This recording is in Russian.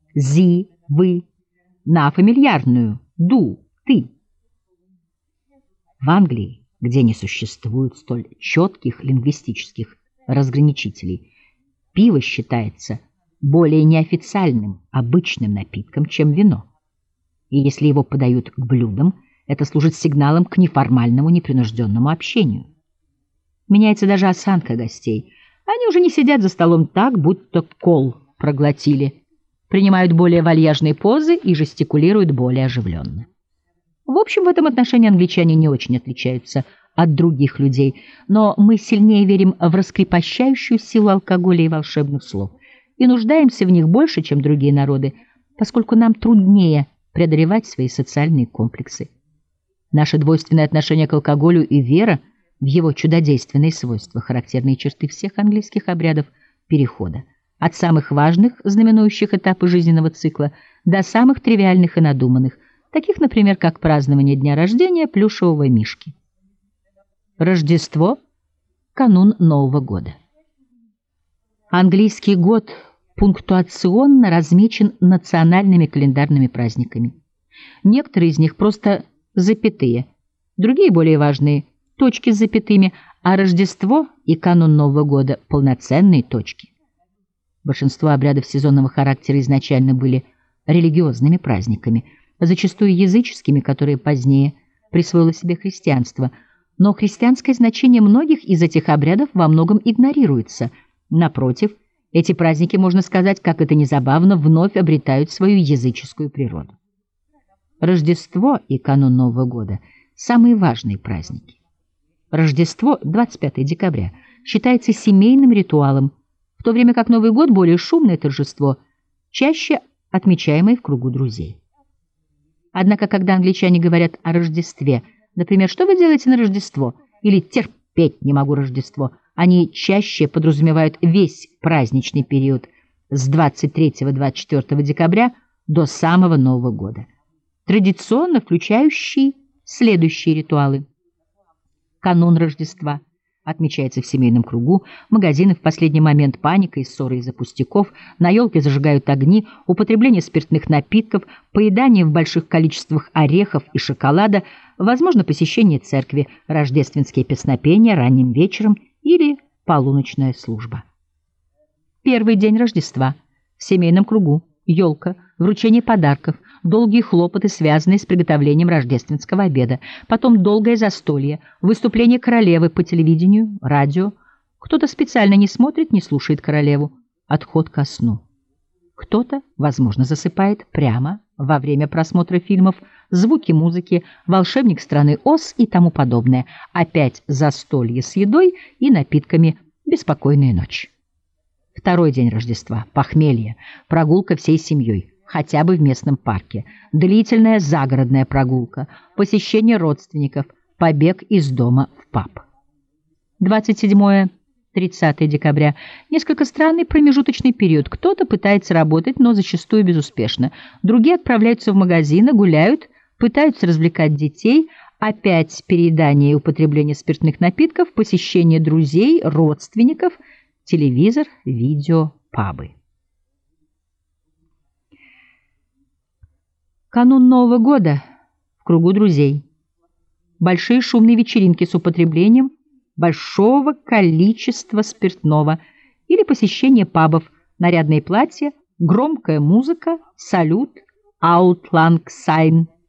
«зи», «вы» на фамильярную «ду», «ты». В Англии, где не существует столь четких лингвистических разграничителей, пиво считается более неофициальным, обычным напитком, чем вино. И если его подают к блюдам, это служит сигналом к неформальному, непринужденному общению. Меняется даже осанка гостей. Они уже не сидят за столом так, будто кол проглотили, принимают более вальяжные позы и жестикулируют более оживленно. В общем, в этом отношении англичане не очень отличаются от других людей, но мы сильнее верим в раскрепощающую силу алкоголя и волшебных слов и нуждаемся в них больше, чем другие народы, поскольку нам труднее преодолевать свои социальные комплексы. Наше двойственное отношение к алкоголю и вера в его чудодейственные свойства — характерные черты всех английских обрядов перехода, от самых важных, знаменующих этапы жизненного цикла, до самых тривиальных и надуманных, таких, например, как празднование дня рождения плюшевого мишки. Рождество — канун Нового года. Английский год пунктуационно размечен национальными календарными праздниками. Некоторые из них просто запятые, другие, более важные, точки с запятыми, а Рождество и канун Нового года — полноценные точки. Большинство обрядов сезонного характера изначально были религиозными праздниками, зачастую языческими, которые позднее присвоило себе христианство, но христианское значение многих из этих обрядов во многом игнорируется. Напротив, эти праздники, можно сказать, как это ни забавно, вновь обретают свою языческую природу. Рождество и канун Нового года – самые важные праздники. Рождество, 25 декабря, считается семейным ритуалом, в то время как Новый год – более шумное торжество, чаще отмечаемое в кругу друзей. Однако, когда англичане говорят о Рождестве, например, «что вы делаете на Рождество?» или «терпеть не могу Рождество», они чаще подразумевают весь праздничный период с 23-24 декабря до самого Нового года, традиционно включающий следующие ритуалы. Канун Рождества отмечается в семейном кругу, магазины в последний момент паника и ссоры из-за пустяков, на елке зажигают огни, употребление спиртных напитков, поедание в больших количествах орехов и шоколада, возможно, посещение церкви, рождественские песнопения ранним вечером или полуночная служба. Первый день Рождества. В семейном кругу. Елка, вручение подарков, долгие хлопоты, связанные с приготовлением рождественского обеда, потом долгое застолье, выступление королевы по телевидению, радио. Кто-то специально не смотрит, не слушает королеву. Отход ко сну. Кто-то, возможно, засыпает прямо во время просмотра фильмов, звуки музыки, волшебник страны Оз и тому подобное. Опять застолье с едой и напитками, беспокойная ночь. Второй день Рождества. Похмелье. Прогулка всей семьей, хотя бы в местном парке. Длительная загородная прогулка. Посещение родственников. Побег из дома в паб. 27-30 декабря. Несколько странный промежуточный период. Кто-то пытается работать, но зачастую безуспешно. Другие отправляются в магазины, гуляют, пытаются развлекать детей. Опять переедание и употребление спиртных напитков, посещение друзей, родственников, телевизор, видео, пабы. Канун Нового года в кругу друзей. Большие шумные вечеринки с употреблением большого количества спиртного или посещение пабов, нарядные платья, громкая музыка, салют, аут ланг сайн.